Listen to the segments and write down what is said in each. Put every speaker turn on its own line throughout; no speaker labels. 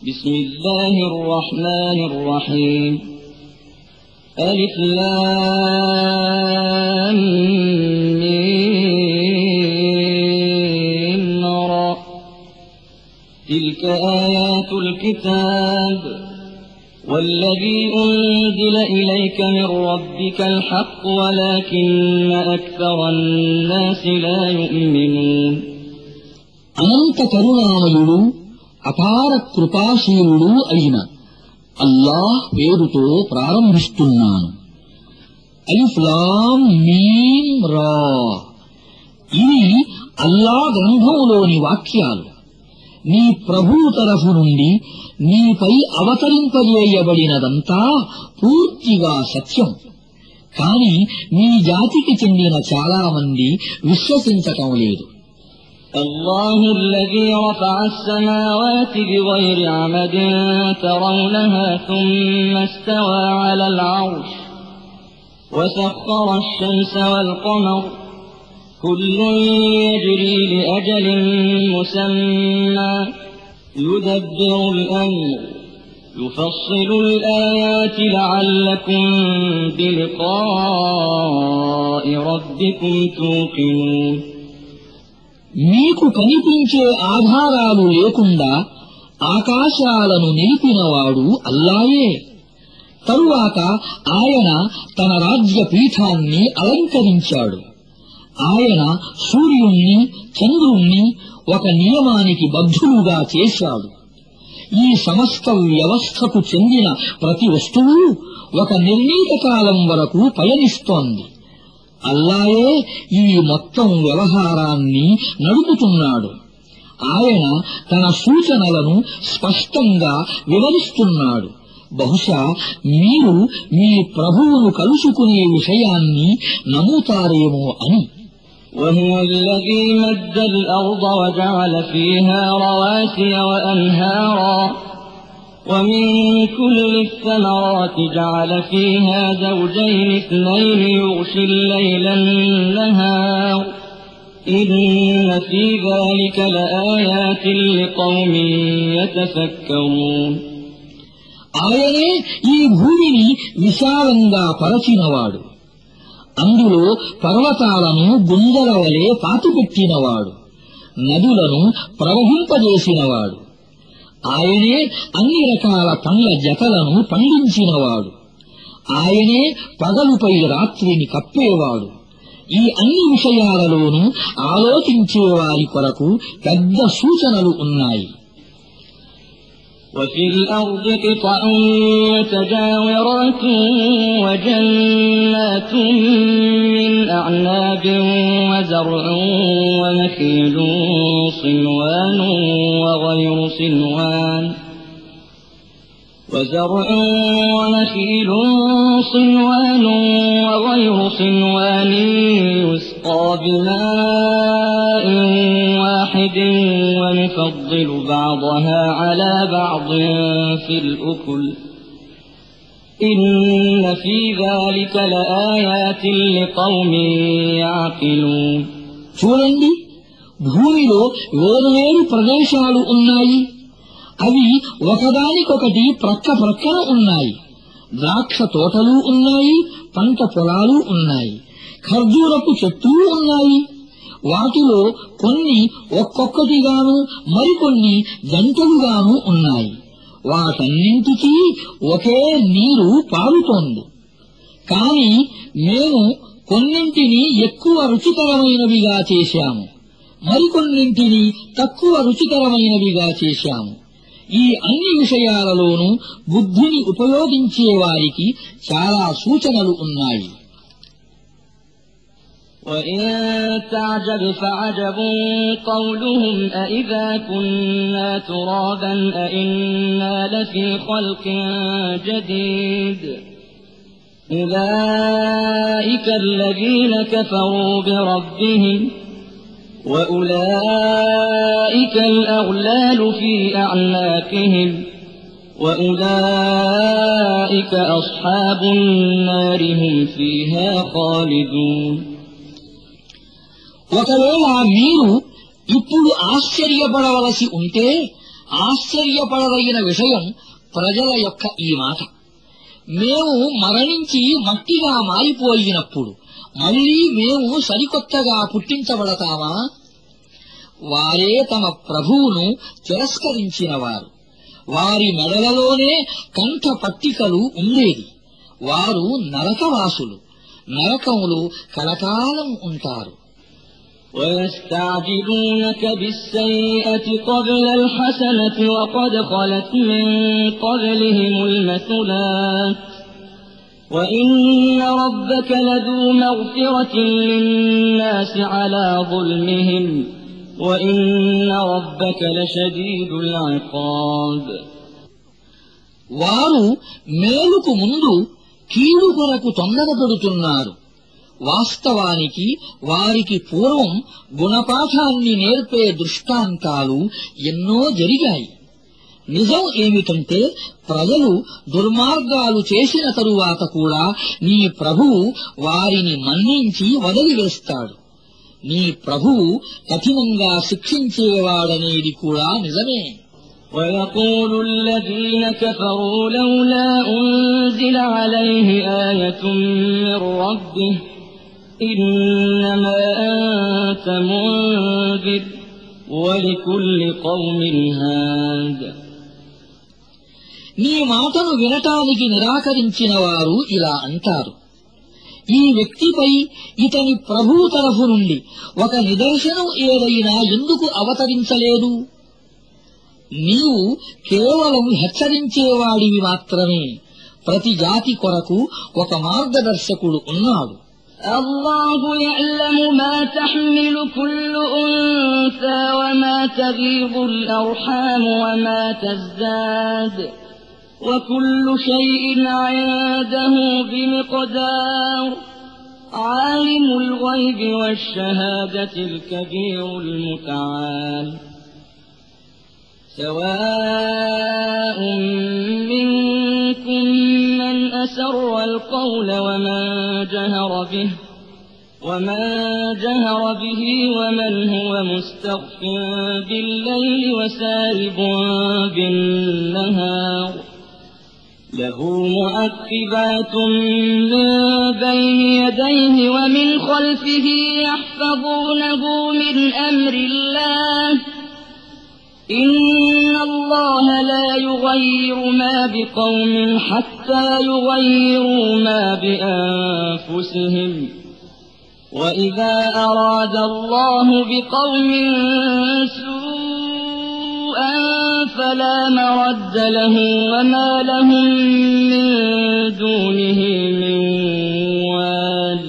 بسم الله الرحمن الرحيم ألف لام ميم را تلك آيات الكتاب والذي أنزل إليك من ربك الحق ولكن أكثر الناس لا يؤمنون
అనంత కరుణామయుడు అపార కృపాశీలుడు అయిన అల్లాహ్ పేరుతో ప్రారంభిస్తున్నాను. అలిఫ్ లామ్ మీమ్ రా. ఇవి అల్లాహ్ గ్రంథంలోని వాక్యాలు. నీ ప్రభువు తరఫు నుండి నీపై అవతరింపజేయబడినదంతా పూర్తిగా సత్యం. కాని నీ జాతికి చెందిన చాలా మంది విశ్వసించటం లేదు.
الله الذي رفع السماوات بغير عمد ترونها ثم استوى على العرش وسخر الشمس والقمر كل يجري لأجل مسمى يدبر الأمر يفصل الآيات لعلكم بلقاء ربكم توقنون.
మీకు కనిపించే ఆధారాలు లేకుండా ఆకాశాలను నిలిపినవాడు అల్లాయే. తరువాత ఆయన తన రాజ్య పీఠాన్ని అలంకరించాడు. ఆయన సూర్యుణ్ణి చంద్రుణ్ణి ఒక నియమానికి బద్ధులుగా చేశాడు. ఈ సమస్త వ్యవస్థకు చెందిన ప్రతి వస్తువు ఒక నిర్ణీత కాలం వరకు పయనిస్తోంది. అల్లాయే ఈ మొత్తం వ్యవహారాన్ని నడుపుతున్నాడు. ఆయన తన సూచనలను స్పష్టంగా వివరిస్తున్నాడు. బహుశా మీరు మీ ప్రభువును కలుసుకునే విషయాన్ని నమ్ముతారేమో అని.
وهو الذي مد الأرض وجعل فيها رواسي وأنهارا ومن كل الثمرات جعل فيها زوجين اثنين يغشي الليل النهار إن في ذلك لآيات لقوم يتفكرون.
ఆయనే ఈ భూమిని విశాలంగా పరచినవాడు. అందులో పర్వతాలను గుంజల వలె పాతిపెట్టినవాడు. నదులను ప్రవహింపజేసినవాడు. ఆయనే అన్ని రకాల పండ్ల జతలను పండించినవాడు. ఆయనే పగలుపై రాత్రిని కప్పేవాడు. ఈ అన్ని విషయాలలోనూ ఆలోచించేవారి కొరకు పెద్ద సూచనలు ఉన్నాయి.
وفي الأرض قطع متجاورات وجنات من أعناب وزرع ونخيل صنوان وغير صنوان يسقى بماء واحد ونفضل بعضها على بعض في الأكل إن في ذلك لآيات لقوم يعقلون.
చూడండి, భూమిలో వేరువేరు ప్రదేశాలు ఉన్నాయి. అవి ఒకదానికొకటి ప్రక్క ప్రక్కన ఉన్నాయి. ద్రాక్ష తోటలు ఉన్నాయి, పంట పొలాలు ఉన్నాయి, ఖర్జూరపు చెట్లు ఉన్నాయి. వాటిలో కొన్ని ఒక్కొక్కటిగాను మరికొన్ని జంటలుగాను ఉన్నాయి. వాటన్నింటికీ ఒకే నీరు పారుతోంది. కాని మేము కొన్నింటిని ఎక్కువ రుచికరమైనవిగా చేశాము, మరికొన్నింటిని తక్కువ రుచికరమైనవిగా చేశాము. ఈ అన్ని విషయాలలోనూ బుద్ధిని ఉపయోగించే వారికి చాలా సూచనలు ఉన్నాయి.
وَإِن تَعْجَبْ فَعَجَبٌ قَوْلُهُمْ أَإِذَا كُنَّا تُرَابًا أَإِنَّا لَفِي خَلْقٍ جَدِيدٍ أُولَئِكَ الَّذِينَ كَفَرُوا بِرَبِّهِمْ وَأُولَئِكَ الْأَغْلَالُ فِي أَعْنَاقِهِمْ وَأُولَئِكَ أَصْحَابُ النَّارِ هُمْ فِيهَا خَالِدُونَ.
ఒకవేళ మీరు ఇప్పుడు ఆశ్చర్యపడవలసి ఉంటే ఆశ్చర్యపడదగిన విషయం ప్రజల యొక్క ఈ మాట. మేము మరణించి మట్టిగా మారిపోయినప్పుడు మళ్లీ మేము సరికొత్తగా పుట్టించబడతామా? వారే తమ ప్రభువును తిరస్కరించినవారు. వారి మెడలలోనే కంఠ పట్టికలు ఉండేది. వారు నరకవాసులు. నరకములు కలకాలం ఉంటారు.
ويستعجلونك بالسيئة قبل الحسنة وقد خلت من قبلهم المثلات وإن ربك لذو مغفرة للناس على ظلمهم وإن ربك لشديد العقاب.
వారు మేలుకు ముందు కీడు కొరకు తొందరపడుతున్నారు. వాస్తవానికి వారికి పూర్వం గుణపాఠాన్ని నేర్పే దృష్టాంతాలు ఎన్నో జరిగాయి. నిజం ఏమిటంటే ప్రజలు దుర్మార్గాలు చేసిన తరువాత కూడా నీ ప్రభువు వారిని మన్నించి వదిలివేస్తాడు. నీ ప్రభువు కఠినంగా శిక్షించేవాడనేది కూడా నిజమే.
ويقول الذين كفروا لولا أنزل عليه آية من ربه إنما أنت منذر ولكل قوم هاد.
నీ మాటను వినటానికి నిరాకరించిన వారు ఇలా అంటారు, ఈ వ్యక్తిపై ఇతని ప్రభువు తరఫు నుండి ఒక నిదర్శనం ఏదైనా ఎందుకు అవతరించలేదు? నీవు కేవలం హెచ్చరించేవాడివి మాత్రమే. ప్రతి జాతి కొరకు ఒక మార్గదర్శకుడు ఉన్నాడు.
الله يعلم ما تحمل كل أنثى وما تغيض الأرحام وما تزداد وكل شيء عنده بمقدار. عالم الغيب والشهادة الكبير المتعال. سواء منكم من أسر القول ومن جهر به ومن هو مستخف بالليل وسارب بالنهار. له معقبات من بين يديه ومن خلفه يحفظونه من أمر الله. إن الله لا يغير ما بقوم حتى يغيروا ما بأنفسهم. وإذا أراد الله بقوم سوءا فلا مرد له وما لهم من دونه من وال.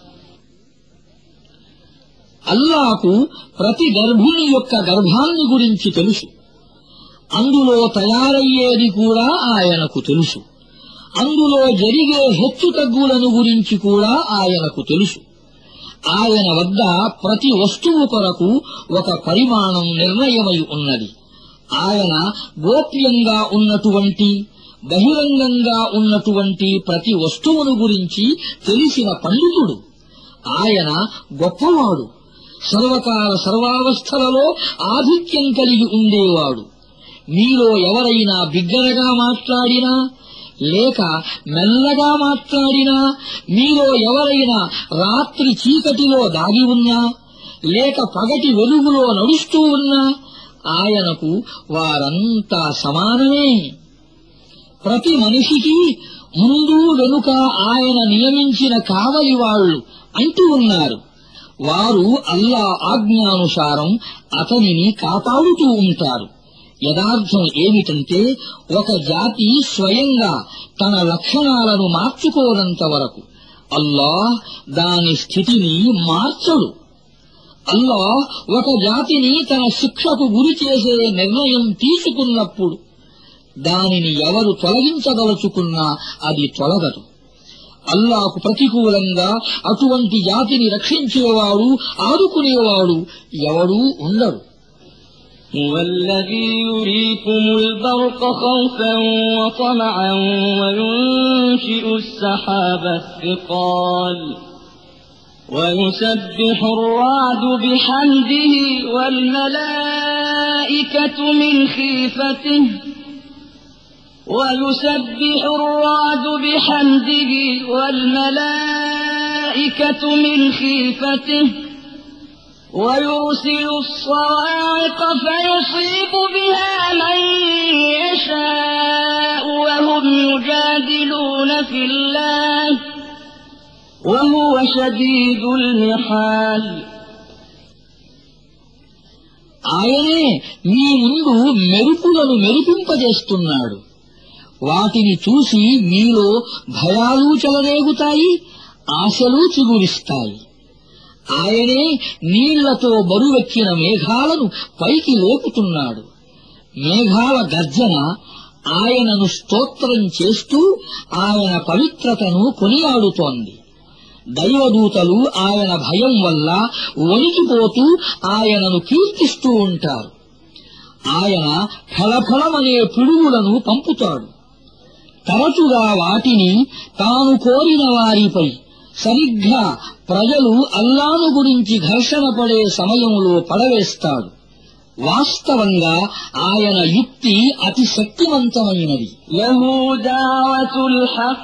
అల్లాహకు ప్రతి గర్భిణి యొక్క గర్భాన్ని గురించి తెలుసు. అందులో తయారయ్యేది కూడా ఆయనకు తెలుసు. అందులో జరిగే హెచ్చుతగ్గులను గురించి కూడా ఆయనకు తెలుసు. ఆయన వద్ద ప్రతి వస్తువు కొరకు ఒక పరిమాణం నిర్ణయమై ఉన్నది. ఆయన గోప్యంగా ఉన్నటువంటి బహిరంగంగా ఉన్నటువంటి ప్రతి వస్తువును గురించి తెలిసిన పండితుడు. ఆయన గొప్పవాడు. సర్వకాల సర్వావస్థలలో ఆధిక్యం కలిగి ఉండేవాడు. మీలో ఎవరైనా బిగ్గరగా మాట్లాడినా లేక మెల్లగా మాట్లాడినా, మీలో ఎవరైనా రాత్రి చీకటిలో దాగి ఉన్నా లేక పగటి వెలుగులో నడుస్తూ ఉన్నా ఆయనకు వారంతా సమానమే. ప్రతి మనిషికి ముందు వెనుక ఆయన నియమించిన కావలి వాళ్ళు అంటూ ఉన్నారు. వారు అల్లా ఆజ్ఞానుసారం అతనిని కాపాడుతూ ఉంటారు. యదార్థం ఏమిటంటే ఒక జాతి స్వయంగా తన లక్షణాలను మార్చుకోనంత వరకు అల్లాహ్ దాని స్థితిని మార్చడు. అల్లాహ్ ఒక జాతిని తన శిక్షకు గురి చేసే నిర్ణయం తీసుకున్నప్పుడు దానిని ఎవరు తొలగించదలుచుకున్నా అది తొలగదు. అల్లాహకు ప్రతికూలంగా అటువంటి జాతిని రక్షించేవాడు, ఆదుకునేవాడు ఎవడూ ఉండడు.
هو الذي يريكم البرق خوفا وطمعا وينشئ السحاب الثقال ويسبح الرعد بحمده والملائكة من خيفته ويرسل الصواعق فيصيب بها من يشاء وهم يجادلون في الله وهو شديد المحال.
ఆయనే మీ ముందు మెరుపులను మెరిపింపజేస్తున్నాడు. వాటిని చూసి మీలో భయాలు చెలరేగుతాయి, ఆశలు చిగురిస్తాయి. ఆయనే నీళ్లతో బరువెక్కిన మేఘాలను పైకి లేపుతున్నాడు. మేఘాల గర్జన ఆయనను స్తోత్రం చేస్తూ ఆయన పవిత్రతను కొనియాడుతోంది. దైవదూతలు ఆయన భయం వల్ల వణికిపోతూ ఆయనను కీర్తిస్తూ ఉంటారు. ఆయన ఫలఫలమనే పిడుగులను పంపుతాడు. తరచుగా వాటిని తాను కోరిన వారిపై సరిగ్గా ప్రజలు అల్లాను గురించి ఘర్షణ పడే సమయంలో పడవేస్తాడు. వాస్తవంగా ఆయన యుక్తి అతి శక్తివంతమైనది.
లహు దావతుల్ హక్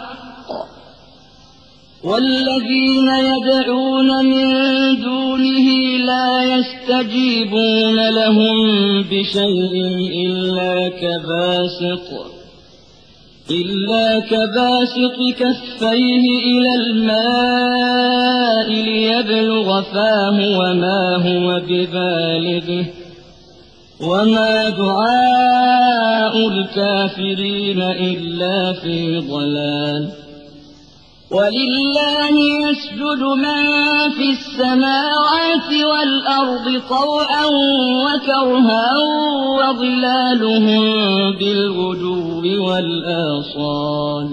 والذين يدعون من دونه لا يستجيبون لهم بشيء إلا كباسط كفيه إلى الماء ليبلغ فاه وما هو ببالغه وما دعاء الكافرين إلا في ضلال. ولله يسجد من في السماوات والأرض طوعا وكرها وظلالهم بالغدو والآصال.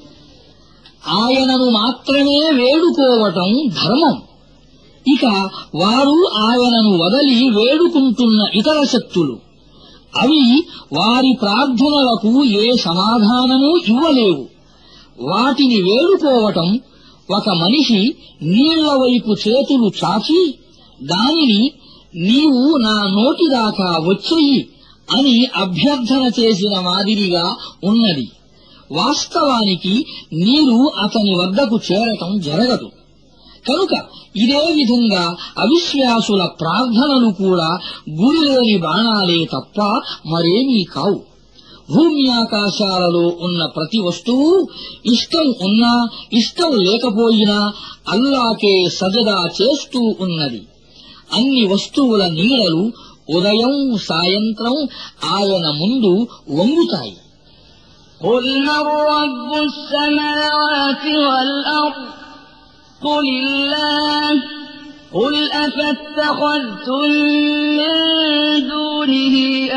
ఆయనను మాత్రమే వేడుకోవటం ధర్మం. ఇక వారు ఆయనను వదలి వేడుకుంటున్న ఇతర శక్తులు, అవి వారి ప్రార్థనలకు ఏ సమాధానమూ ఇవ్వలేవు. వాటిని వేడుకోవటం ఒక మనిషి నీళ్ల వైపు చేతులు చాచి దానిని నీవు నా నోటిదాకా వచ్చెయ్యి అని అభ్యర్థన చేసిన మాదిరిగా ఉన్నది. వాస్తవానికి నీరు అతని వద్దకు చేరటం జరగదు. కనుక ఇదే విధంగా అవిశ్వాసుల ప్రార్థనలు కూడా గురిలేని బాణాలే తప్ప మరేమీ కావు. భూమ్యాకాశాలలో ఉన్న ప్రతి వస్తువు ఇష్టం ఉన్నా ఇష్టం లేకపోయినా అల్లాకే సజదా చేస్తూ ఉన్నది. అన్ని వస్తువుల నీడలు ఉదయం సాయంత్రం ఆయన ముందు వంగుతాయి.
قل من رب السماوات والأرض قل الله قل أفاتخذتم من دونه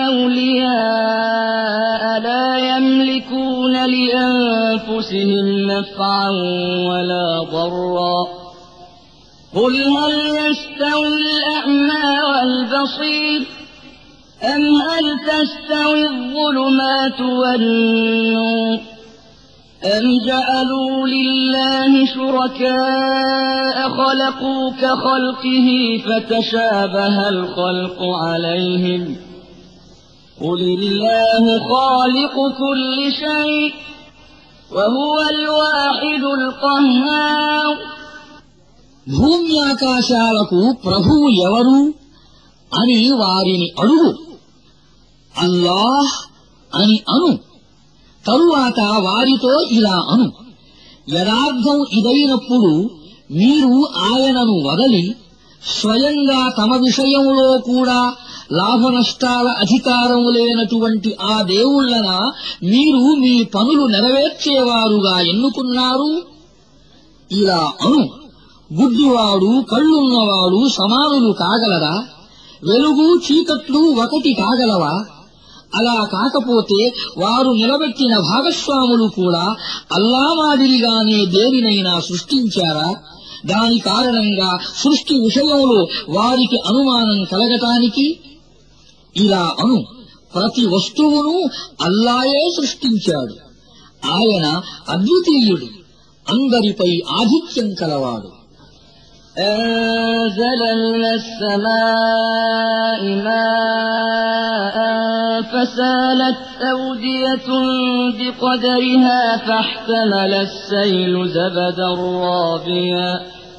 أولياء لا يملكون لأنفسهم نفعا ولا ضرا قل هل يستوي الأعمى والبصير أم هل تستوي الظلمات والنور أم جعلوا لله شركاء خلقوا كخلقه فتشابه الخلق عليهم قل الله خالق كل شيء وهو الواحد القهار.
భూమ్యాకాశాలకు ప్రభువు ఎవరు అని వారిని అడుగు. అల్లాహ్ అని అను. తరువాత వారితో ఇలా అను, యదార్థం ఇదైనప్పుడు మీరు ఆయనను వదలి స్వయంగా తమ విషయంలో కూడా లాభనష్టాల అధికారం లేనటువంటి ఆ దేవుళ్లన మీరు మీ పనులు నెరవేర్చేవారుగా ఎన్నుకున్నారు. ఇలా అను, గుడ్డివాడు కళ్ళున్నవాడు సమానులు కాగలరా? వెలుగు చీకట్లు ఒకటి కాగలవా? అలా కాకపోతే వారు నిలబెట్టిన భాగస్వాములు కూడా అల్లా మాదిరిగానే దేనినైనా సృష్టించారా? దాని కారణంగా సృష్టి విషయంలో వారికి అనుమానం కలగటానికి ఇలా అను, ప్రతి వస్తువును అల్లాయే సృష్టించాడు. ఆయన అద్వితీయుడు, అందరిపై ఆధిక్యం కలవాడు.
أنزل من السماء ماء فسالت أودية بقدرها فاحتمل السيل زبدا رابيا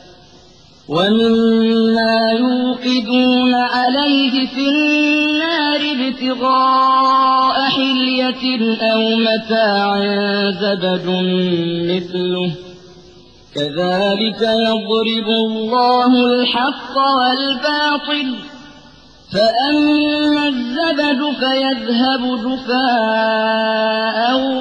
ومما يوقدون عليه في النار ابتغاء حلية أو متاع زبد مثله كذلك يضرب الله الحق والباطل فأما الزبد فيذهب جفاء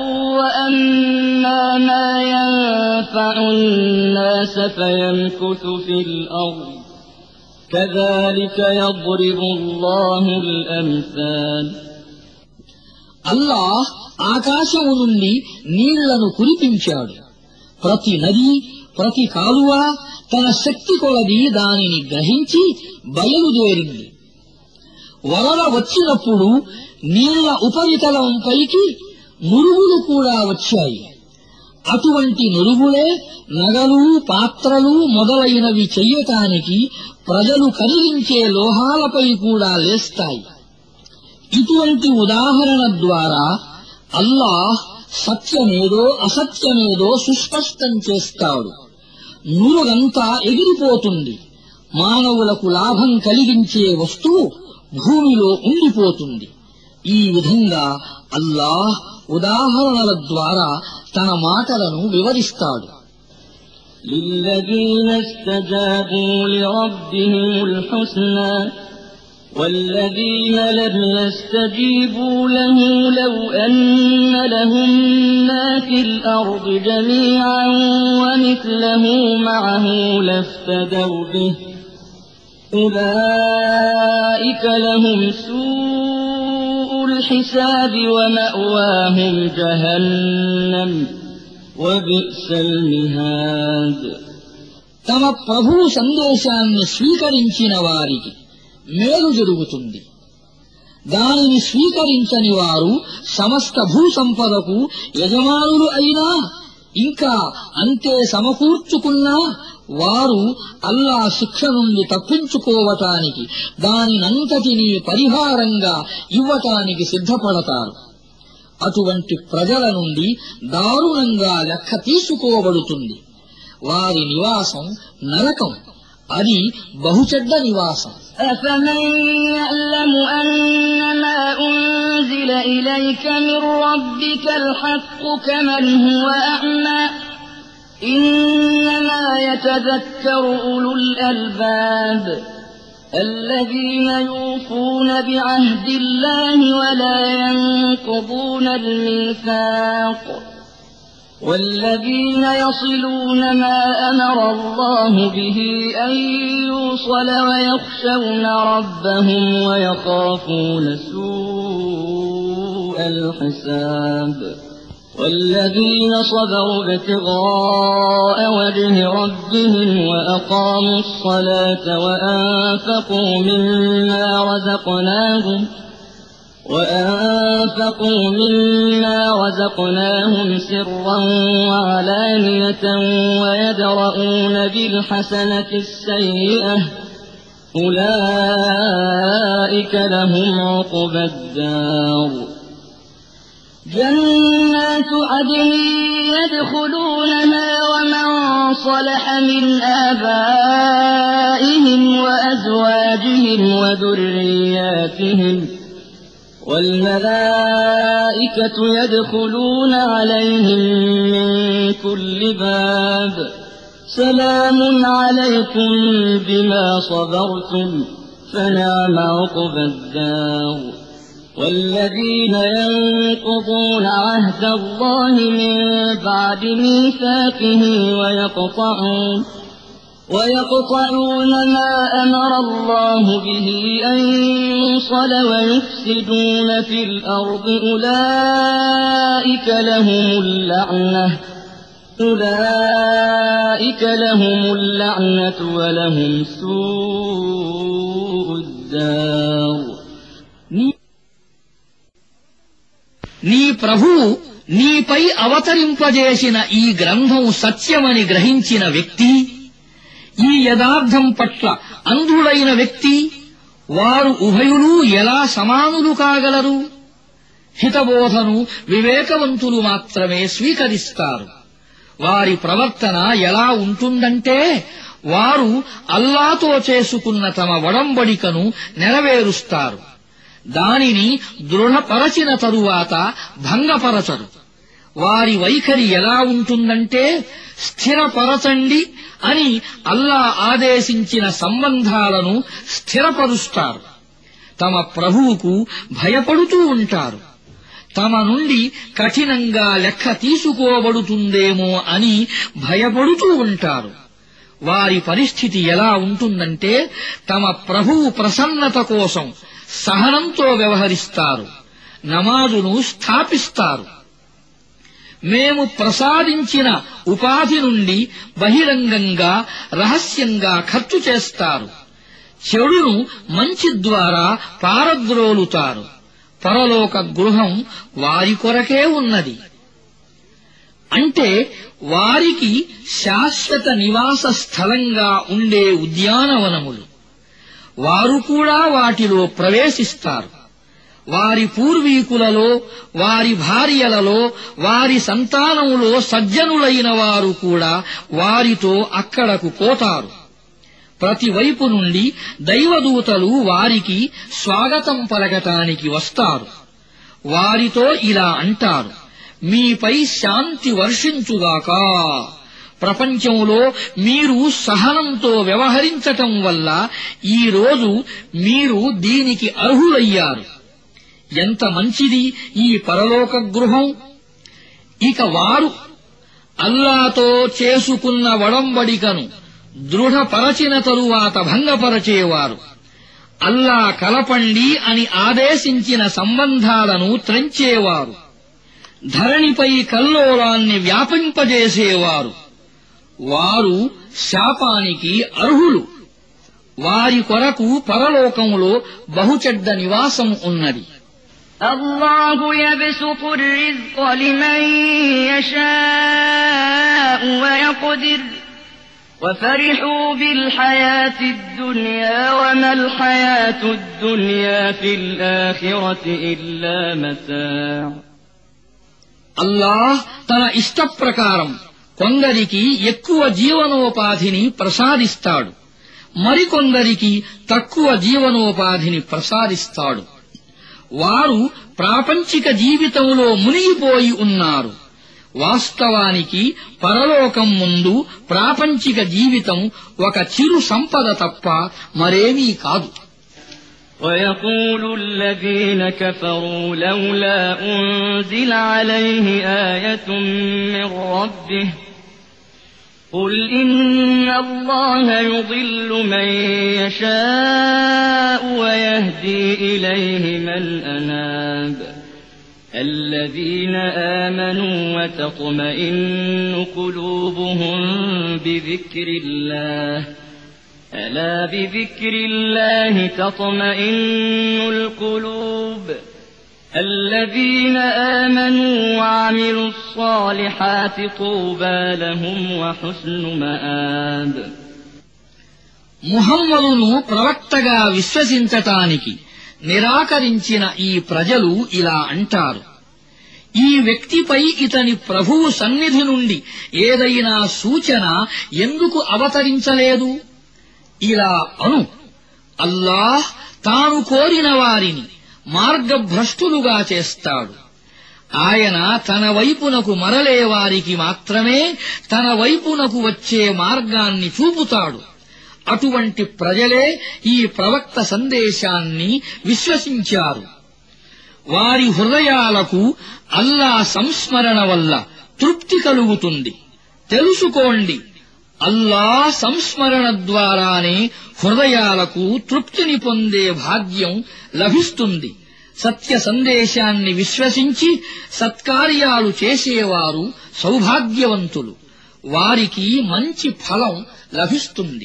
وأما ما ينفع الناس فيمكث في الأرض كذلك يضرب الله الأمثال
అల్లాహ్ ఆకాశము నుండి నీళ్లను కురిపించాడు. ప్రతి నది ప్రతి కాలువ తన శక్తి కొలది దానిని గ్రహించి బయలుదేరింది. వరద వచ్చినప్పుడు నీళ్ల ఉపరితలం పైకి నురుగులు కూడా వచ్చాయి. అటువంటి నురుగులే నగలు పాత్రలు మొదలైనవి చెయ్యటానికి ప్రజలు కరిగించే లోహాలపై కూడా లేస్తాయి. ఇటువంటి ఉదాహరణ ద్వారా అల్లాహ్ సత్యమేదో అసత్యమేదో సుస్పష్టం చేస్తాడు. నురుగంతా ఎగిరిపోతుంది. మానవులకు లాభం కలిగించే వస్తువు భూమిలో ఉండిపోతుంది. ఈ విధంగా అల్లాహ్ ఉదాహరణల ద్వారా తన మాటలను వివరిస్తాడు.
للذين استجابوا لربهم الحسنى والذين لم يستجيبوا له لو أن لهم ما في الأرض جميعا ومثله معه لافتدوا به أولئك لهم سوء الحساب ومأواهم جهنم وبئس المهاد
తమ ప్రభు సందేశాన్ని స్వీకరించిన వారికి మేలు జరుగుతుంది. దానిని స్వీకరించని వారు సమస్త భూసంపదకు యజమానులు అయినా ఇంకా అంతే సమకూర్చుకున్నా వారు అల్లా శిక్ష నుండి తప్పించుకోవటానికి దానినంతటినీ పరిహారంగా ఇవ్వటానికి సిద్ధపడతారు. అటువంటి ప్రజల నుండి దారుణంగా లెక్క తీసుకోబడుతుంది. వారి నివాసం నరకం. అది బహుచెడ్డ నివాసం.
أفمن يعلم أنما أنزل إليك من ربك الحق كمن هو أعمى إنما يتذكر أولو الألباب الذين يوفون بعهد الله ولا ينقضون الميثاق والذين يصلون ما أمر الله به أن يوصل ويخشون ربهم ويخافون سوء الحساب والذين صبروا ابتغاء وجه ربهم وأقاموا الصلاة وأنفقوا مما رزقناهم سرا وعلانية ويدرؤون بالحسنة السيئة أولئك لهم عقبى الدار جنات عدن يدخلونها ومن صلح من آبائهم وأزواجهم وذرياتهم والملائكة يدخلون عليهم من كل باب سلام عليكم بما صبرتم فنعم عقبى الدار والذين ينقضون عهد الله من بعد ميثاقه ويقطعون ما أمر الله به أن يوصل ويفسدون في الأرض أولئك لهم اللعنة ولهم سوء الدار
నీ ప్రభువు నీపై అవతరింపజేసిన ఈ గ్రంథం సత్యమని గ్రహించిన వ్యక్తి ఈ యథార్థం పట్ల అంధుడైన వ్యక్తి, వారు ఉభయులూ ఎలా సమానులు కాగలరు? హితబోధను వివేకవంతులు మాత్రమే స్వీకరిస్తారు. వారి ప్రవర్తన ఎలా ఉంటుందంటే, వారు అల్లాతో చేసుకున్న తమ ఒడంబడికను నెరవేరుస్తారు. దానిని దృఢపరచిన తరువాత భంగపరచరు. వారి వైఖరి ఎలా ఉంటుందంటే, స్థిరపరచండి అని అల్లా ఆదేశించిన సంబంధాలను స్థిరపరుస్తారు. తమ ప్రభువుకు భయపడుతూ ఉంటారు. తమ నుండి కఠినంగా లెక్క తీసుకోబడుతుందేమో అని భయపడుతూ ఉంటారు. వారి పరిస్థితి ఎలా ఉంటుందంటే, తమ ప్రభువు ప్రసన్నత కోసం సహనంతో వ్యవహరిస్తారు. నమాజును స్థాపిస్తారు. మేము ప్రసాదించిన ఉపాధి నుండి బహిరంగంగా రహస్యంగా ఖర్చు చేస్తారు. చెడును మంచి ద్వారా పారద్రోలుతారు. పరలోక గృహం వారి కొరకే ఉన్నది. అంటే వారికి శాశ్వత నివాస స్థలంగా ఉండే ఉద్యానవనములు. వారు కూడా వాటిలో ప్రవేశిస్తారు. వారి పూర్వీకులలో, వారి భార్యలలో, వారి సంతానములో సజ్జనులైన వారు కూడా వారితో అక్కడకు పోతారు. ప్రతివైపు నుండి దైవదూతలు వారికి స్వాగతం పలకటానికి వస్తారు. వారితో ఇలా అంటారు: మీపై శాంతి వర్షించుగాక. ప్రపంచంలో మీరు సహనంతో వ్యవహరించటం వల్ల ఈ రోజు మీరు దీనికి అర్హులయ్యారు. ఎంత మంచిది ఈ పరలోక గృహం! ఇక వారు అల్లాతో చేసుకున్న ఒడంబడికను దృఢపరచిన తరువాత భంగపరచేవారు. అల్లా కలపండి అని ఆదేశించిన సంబంధాలను త్రెంచేవారు. ధరణిపై కల్లోలాన్ని వ్యాపింపజేసేవారు. వారు శాపానికి అర్హులు. వారి కొరకు పరలోకములో బహుచెడ్డ నివాసం ఉన్నది.
الله يبسط الرزق لمن يشاء ويقدر وفرحوا بالحياة الدنيا وما الحياة الدنيا في الآخرة إلا متاع.
అల్లాహ్ తన ఇష్టప్రకారం కొందరికి ఎక్కువ జీవనోపాధిని ప్రసాదిస్తాడు, మరికొందరికి తక్కువ జీవనోపాధిని ప్రసాదిస్తాడు. వారు ప్రాపంచిక జీవితంలో మునిగిపోయి ఉన్నారు. వాస్తవానికి పరలోకం ముందు ప్రాపంచిక జీవితం ఒక చిరు సంపద తప్ప మరేమీ కాదు.
ويقول الذين كفروا لولا أنزل عليه آية من ربه قل إن الله يضل من يشاء ويهدي إليه من أناب الذين آمنوا وتطمئن قلوبهم بذكر الله ألا بذكر الله تطمئن القلوب الذين آمنوا وعملوا الصالحات طوبى لهم وحسن مآب.
ముహమ్మదును ప్రవక్తగా విశ్వసించటానికి నిరాకరించిన ఈ ప్రజలు ఇలా అంటారు: ఈ వ్యక్తిపై ఇతని ప్రభువు సన్నిధి నుండి ఏదైనా సూచన ఎందుకు అవతరించలేదు? ఇలా అను: అల్లాహ్ తాను కోరిన వారిని మార్గభ్రష్టులుగా చేస్తాడు. ఆయన తన వైపునకు మరలే వారికి మాత్రమే తన వైపునకు వచ్చే మార్గాన్ని చూపుతాడు. అటువంటి ప్రజలే ఈ ప్రవక్త సందేశాన్ని విశ్వసించారు. వారి హృదయాలకు అల్లా సంస్మరణ వల్ల తృప్తి కలుగుతుంది. తెలుసుకోండి, అల్లా సంస్మరణ ద్వారానే హృదయాలకు తృప్తిని పొందే భాగ్యం లభిస్తుంది. సత్య సందేశాన్ని విశ్వసించి సత్కార్యాలు చేసేవారు సౌభాగ్యవంతులు. వారికి మంచి ఫలం లభిస్తుంది.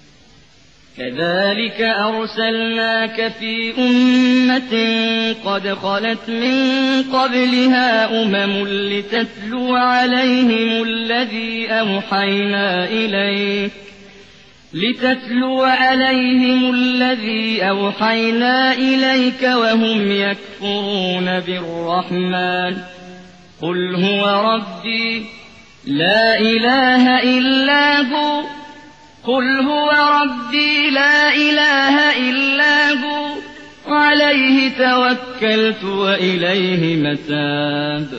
كذلك أرسلناك في أمة قد خلت من قبلها لتتلو عليهم الذي أوحينا إليك لتتلو عليهم الذي أوحينا إليك وهم يكفرون بالرحمن قل هو ربي لا إله إلا هو عليه توكلت وإليه متاب.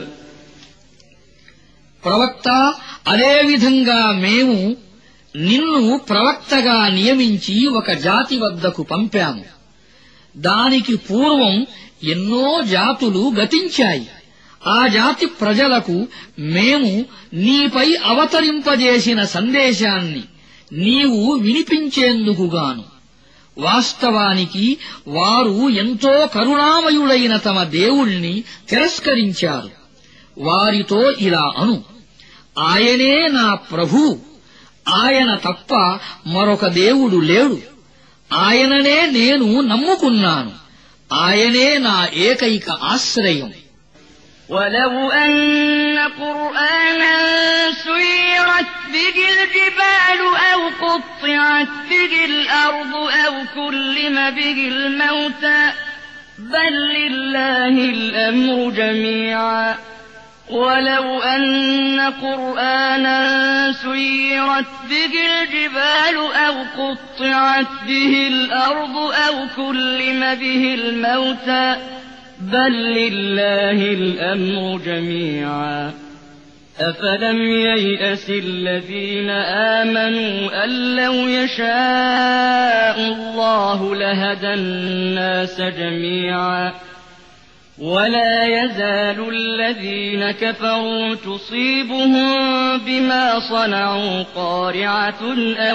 ప్రవక్త, అదేవిధంగా మేము నిన్ను ప్రవక్తగా నియమించి ఒక జాతి వద్దకు పంపాము. దానికి పూర్వం ఎన్నో జాతులు గతించాయి. ఆ జాతి ప్రజలకు మేము నీపై అవతరింపజేసిన సందేశాన్ని నీవు వినిపించేందుకుగాను. వాస్తవానికి వారు ఎంతో కరుణామయుడైన తమ దేవుణ్ణి తిరస్కరించారు. వారితో ఇలా అను, ఆయనే నా ప్రభువు, ఆయన తప్ప మరొక దేవుడు లేడు, ఆయననే నేను నమ్ముకున్నాను, ఆయనే నా ఏకైక ఆశ్రయం.
ولو أن قرآنا سيرت به الجبال أو قطعت به الأرض أو كلم به الموتى بل لله الأمر جميعا ولو أن قرآنا سيرت به الجبال أو قطعت به الأرض أو كلم به الموتى بل لله الأمر جميعا أفلم ييأس الذين آمنوا أن لو يشاء الله لهدى الناس جميعا ولا يزال الذين كفروا تصيبهم بما صنعوا قارعة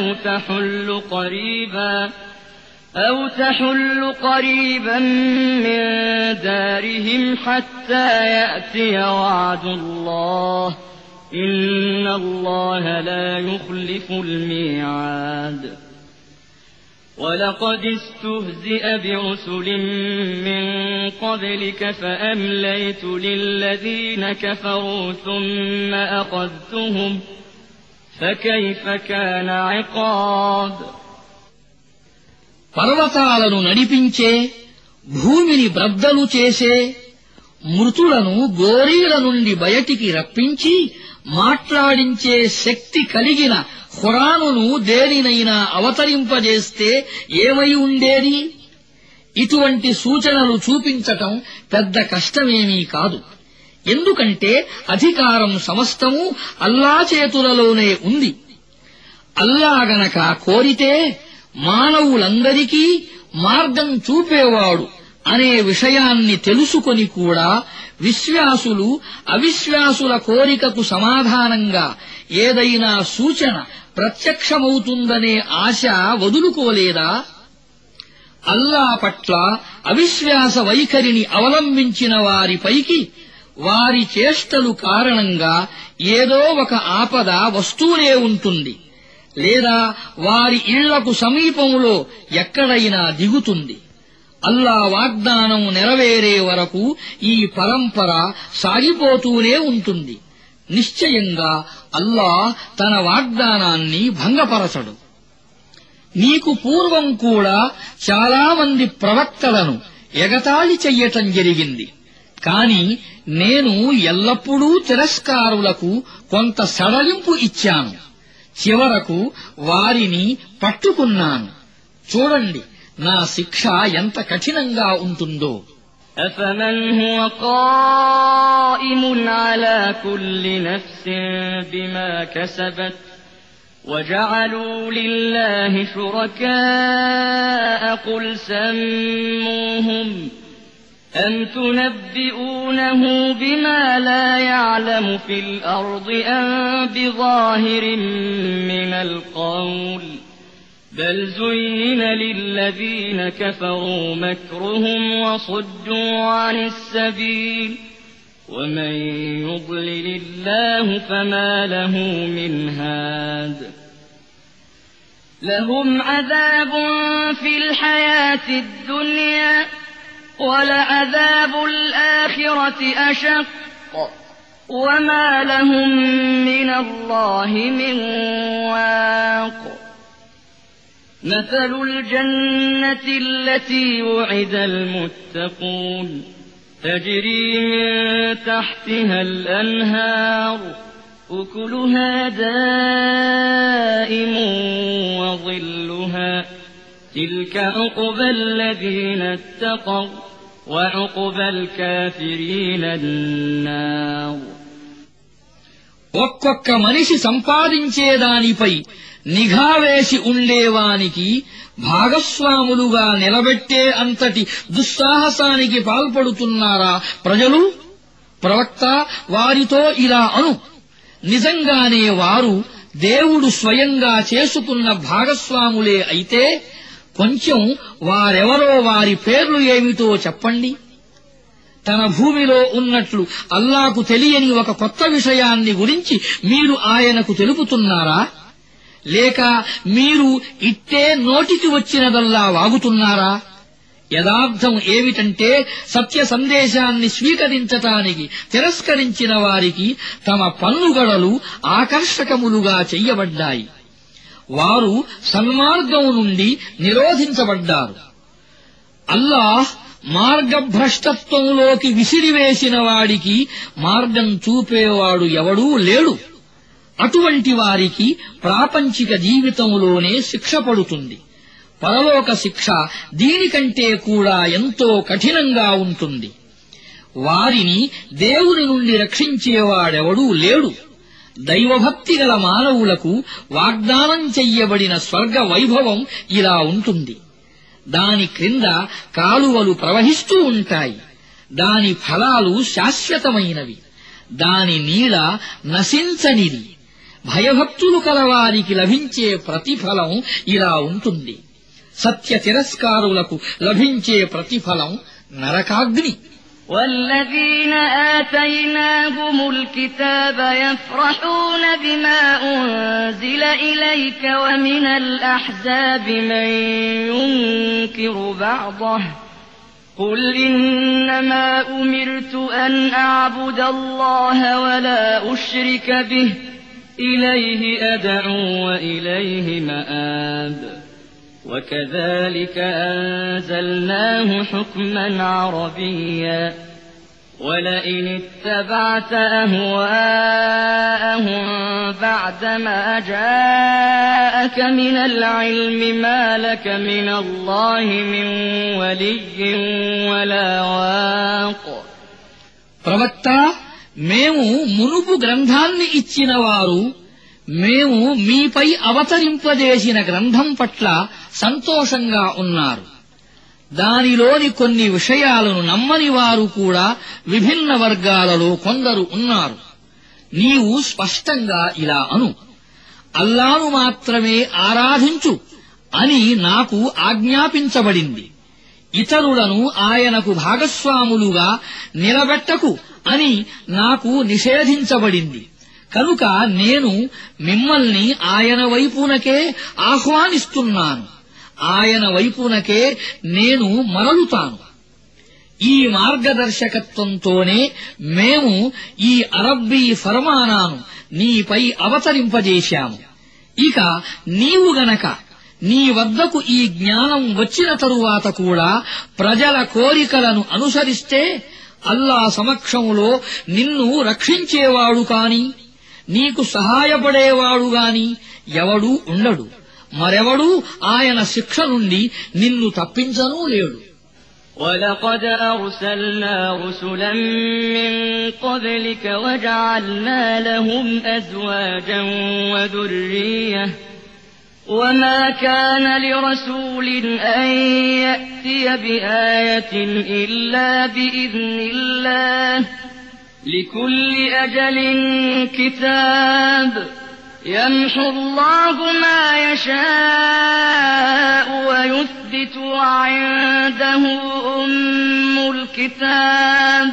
أو تحل قريبا من دارهم حتى يأتي وعد الله إن الله لا يخلف الميعاد. ولقد استهزئ برسل من قبلك فأمليت للذين كفروا ثم أخذتهم فكيف كان عقاب.
పర్వతాలను నడిపించే, భూమిని బ్రద్దలు చేసే, మృతులను గోరీల నుండి బయటికి రప్పించి మాట్లాడించే శక్తి కలిగిన ఖురానును దేనినైనా అవతరింపజేస్తే ఏమై ఉండేది? ఇటువంటి సూచనలు చూపించటం పెద్ద కష్టమేమీ కాదు. ఎందుకంటే అధికారం సమస్తము అల్లా చేతులలోనే ఉంది. అల్లా గనక కోరితే మానవులందరికీ మార్గం చూపేవాడు అనే విషయాన్ని తెలుసుకొని కూడా విశ్వాసులు అవిశ్వాసుల కోరికకు సమాధానంగా ఏదైనా సూచన ప్రత్యక్షమవుతుందనే ఆశ వదులుకోలేదా? అల్లా పట్ల అవిశ్వాస వైఖరిని అవలంబించిన వారిపైకి వారి చేష్టలు కారణంగా ఏదో ఒక ఆపద వస్తూనే ఉంటుంది, లేదా వారి ఇళ్లకు సమీపంలో ఎక్కడైనా దిగుతుంది. అల్లా వాగ్దానం నెరవేరే వరకు ఈ పరంపర సాగిపోతూనే ఉంటుంది. నిశ్చయంగా అల్లాహ్ తన వాగ్దానాన్ని భంగపరచడు. నీకు పూర్వం కూడా చాలామంది ప్రవక్తలను ఎగతాళి చెయ్యటం జరిగింది. కాని నేను ఎల్లప్పుడూ తిరస్కారులకు కొంత సడలింపు ఇచ్చాను. చివరకు వారిని పట్టుకున్నాను. చూడండి నా శిక్ష ఎంత కఠినంగా ఉంటుందో.
أفمن هو قائم على كل نفس بما كسبت وجعلوا لله شركاء قل سموهم أم تنبئونه بما لا يعلم في الأرض أم بظاهر من القول بل زين للذين كفروا مكرهم وصدوا عن السبيل ومن يضلل الله فما له من هاد لهم عذاب في الحياة الدنيا ولعذاب الآخرة أشق وما لهم من الله من واق. مثل الجنة التي وعد المتقون تجري من تحتها الأنهار أكلها دائم وظلها تلك عقبى الذين اتقوا وعقبى الكافرين النار.
ఒక్కొక్క మనిషి సంపాదించేదానిపై నిఘా వేసి ఉండేవానికి భాగస్వాములుగా నిలబెట్టే అంతటి దుస్సాహసానికి పాల్పడుతున్నారా ప్రజలు? ప్రవక్త వారితో ఇలా అను, నిజంగానే వారు దేవుడు స్వయంగా చేసుకున్న భాగస్వాములే అయితే కొంచెం వారెవరో వారి పేర్లు ఏమిటో చెప్పండి. తన భూమిలో ఉన్నట్లు అల్లాకు తెలియని ఒక కొత్త విషయాన్ని గురించి మీరు ఆయనకు తెలుపుతున్నారా? లేక మీరు ఇట్టే నోటికి వచ్చినదల్లా వాగుతున్నారా? యథార్థం ఏమిటంటే సత్య సందేశాన్ని స్వీకరించటానికి తిరస్కరించిన వారికి తమ పన్నుగడలు ఆకర్షకములుగా చెయ్యబడ్డాయి. వారు సన్మార్గం నుండి నిరోధించబడ్డారు. అల్లాహ్ మార్గభ్రష్టత్వంలోకి విసిరివేసిన వాడికి మార్గం చూపేవాడు ఎవడూ లేడు. అటువంటి వారికి ప్రాపంచిక జీవితంలోనే శిక్ష పడుతుంది. పరలోక శిక్ష దీనికంటే కూడా ఎంతో కఠినంగా ఉంటుంది. వారిని దేవుని నుండి రక్షించేవాడెవడూ లేడు. దైవభక్తి గల మానవులకు వాగ్దానం చెయ్యబడిన స్వర్గ వైభవం ఇలా ఉంటుంది. దాని క్రింద కాలువలు ప్రవహిస్తూ ఉంటాయి. దాని ఫలాలు శాశ్వతమైనవి. దాని నీడ నశించనిది. భయభక్తులు కలవారికి లభించే ప్రతిఫలం ఇలా ఉంటుంది. సత్య తిరస్కారులకు లభించే ప్రతిఫలం నరకాగ్ని.
والذين آتيناهم الكتاب يفرحون بما أنزل إليك ومن الأحزاب من ينكر بعضه قل إنما أمرت أن أعبد الله ولا أشرك به إليه أدعو وإليه مآب وكذلك أنزلناه حكما عربيا ولئن اتبعت أهواءهم بعدما جاءك من العلم ما لك من الله من ولي ولا واق.
ప్రవక్త, మేము మునుపు గ్రంథాన్ని ఇచ్చిన వారు మేము మీపై అవతరింపజేసిన గ్రంథం పట్ల సంతోషంగా ఉన్నారు. దానిలోని కొన్ని విషయాలను నమ్మని వారు కూడా విభిన్న వర్గాలలో కొందరు ఉన్నారు. నీవు స్పష్టంగా ఇలా అను, అల్లాను మాత్రమే ఆరాధించు అని నాకు ఆజ్ఞాపించబడింది. ఇతరులను ఆయనకు భాగస్వాములుగా నిలబెట్టకు అని నాకు నిషేధించబడింది. కనుక నేను మిమ్మల్ని ఆయన వైపునకే ఆహ్వానిస్తున్నాను. ఆయన వైపునకే నేను మరలుతాను. ఈ మార్గదర్శకత్వంతోనే మేము ఈ అరబ్బీ ఫర్మానాను నీపై అవతరింపజేశాము. ఇక నీవు గనక నీ వద్దకు ఈ జ్ఞానం వచ్చిన తరువాత కూడా ప్రజల కోరికలను అనుసరిస్తే అల్లా సమక్షంలో నిన్ను రక్షించేవాడు కాని నీకు సహాయపడేవాడు గాని ఎవడూ ఉండడు. మరెవడూ ఆయన శిక్ష నుండి నిన్ను తప్పించనూ లేడు.
وَلَقَدْ أَرْسَلْنَا رُسُلًا مِّن قَبْلِكَ وَجَعَلْنَا لَهُمْ أَزْوَاجًا وَذُرِّيَّةً وَمَا كَانَ لِرَسُولٍ أَن يَأْتِيَ بِآيَةٍ إِلَّا بِإِذْنِ اللَّهِ لِكُلِّ أَجَلٍ كِتَابٌ يَمْحُو اللَّهُ مَا يَشَاءُ وَيُثْبِتُ وَعِندَهُ أُمُّ الْكِتَابِ.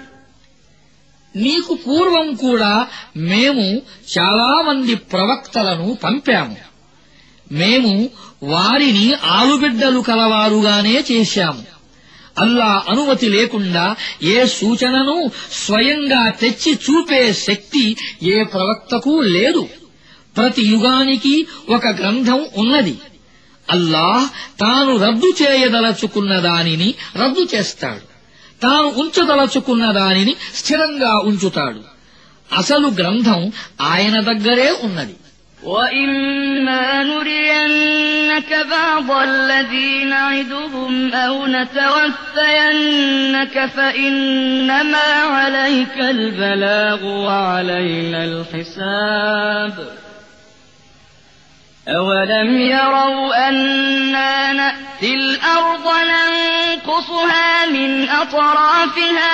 నీకు పూర్వం కూడా మేము చాలా మంది ప్రవక్తలను పంపాము. మేము వారిని ఆలుబిడ్డలు కలవారుగానే చేశాము. అల్లా అనుమతి లేకుండా ఏ సూచనను స్వయంగా తెచ్చి చూపే శక్తి ఏ ప్రవక్తకు లేదు. ప్రతి యుగానికి ఒక గ్రంథం ఉన్నది. అల్లాహ్ తాను రద్దు చేయదలచుకున్న దానిని రద్దు చేస్తాడు, తాను ఉంచదలచుకున్న దానిని స్థిరంగా ఉంచుతాడు. అసలు గ్రంథం ఆయన దగ్గరే ఉన్నది.
وَإِمَّا نُرِيَنَّكَ بَعْضَ الَّذِي نَعِدُهُمْ أَوْ نَتَوَفَّيَنَّكَ فَإِنَّمَا عَلَيْكَ الْبَلَاغُ وَعَلَيْنَا الْحِسَابُ أَوَلَمْ يَرَوْا أَنَّا نَأْتِي الْأَرْضَ نَنقُصُهَا مِنْ أَطْرَافِهَا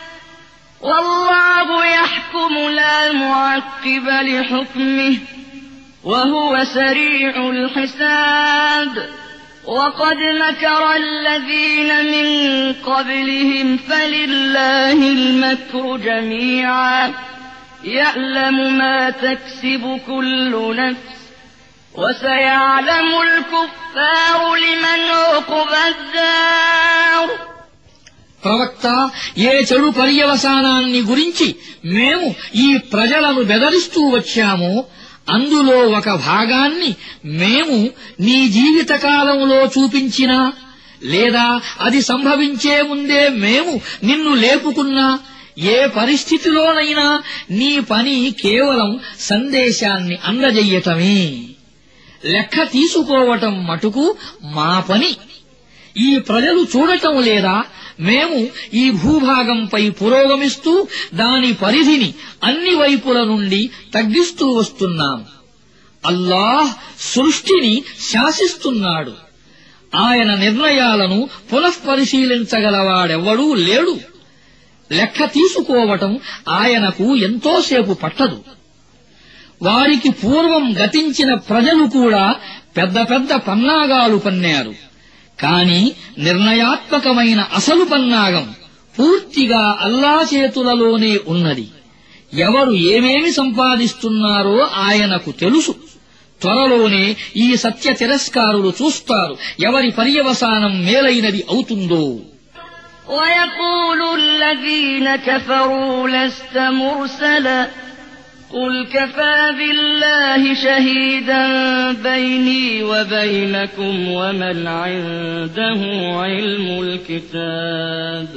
وَاللَّهُ يَحْكُمُ لَا مُعَقِّبَ لِحُكْمِهِ وَهُوَ سَرِيعُ الْحِسَابِ وَقَدْ مَكَرَ الَّذِينَ مِنْ قَبْلِهِمْ فَلِلَّهِ الْمَكْرُ جَمِيعًا يَعْلَمُ مَا تَكْسِبُ كُلُّ نَفْسٍ وَسَيَعْلَمُ الْكُفَّارُ لِمَنْ عُقْبَى الدَّارِ.
ప్రవక్త, ఏ చెడు పర్యవసానాన్ని గురించి మేము ఈ ప్రజలను బెదిరిస్తూ వచ్చామో అందులో ఒక భాగాన్ని మేము నీ జీవితకాలంలో చూపించినా లేదా అది సంభవించే ముందే మేము నిన్ను లేపుకున్నా ఏ పరిస్థితిలోనైనా నీ పని కేవలం సందేశాన్ని అందజెయ్యటమే. లెక్క తీసుకోవటం మటుకు మా పని. ఈ ప్రజలు చూడటం లేదా మేము ఈ భూభాగంపై పురోగమిస్తూ దాని పరిధిని అన్ని వైపుల నుండి తగ్గిస్తూ వస్తున్నాం. అల్లాహ్ సృష్టిని శాసిస్తున్నాడు. ఆయన నిర్ణయాలను పునఃపరిశీలించగలవాడెవ్వడూ లేడు. లెక్క తీసుకోవటం ఆయనకు ఎంతోసేపు పట్టదు. వారికి పూర్వం గతించిన ప్రజలు కూడా పెద్ద పెద్ద పన్నాగాలు పన్నారు. కాని నిర్ణయాత్మకమైన అసలు పన్నాగం పూర్తిగా అల్లా చేతులలోనే ఉన్నది. ఎవరు ఏమేమి సంపాదిస్తున్నారో ఆయనకు తెలుసు. త్వరలోనే ఈ సత్య తిరస్కారులు చూస్తారు ఎవరి పర్యవసానం మేలైనది అవుతుందో.
وَيَقُولُ الَّذِينَ كَفَرُوا لَسْتَ مُرْسَلًا قُلْ كَفَى بِاللَّهِ شَهِيدًا بَيْنِي وَبَيْنَكُمْ وَمَنْ عِندَهُ عِلْمُ الْكِتَابِ.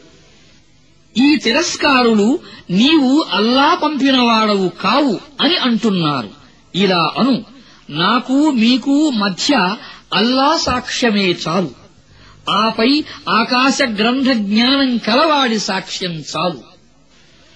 ఈ తిరస్కారులు నీవు అల్లా పంపినవాడవు కావు అని అంటున్నారు. ఇలా అను, నాకు మీకు మధ్య అల్లా సాక్ష్యమే చాలు. ఆపై ఆకాశ గ్రంథ జ్ఞానం కలవాడి సాక్ష్యం చాలు.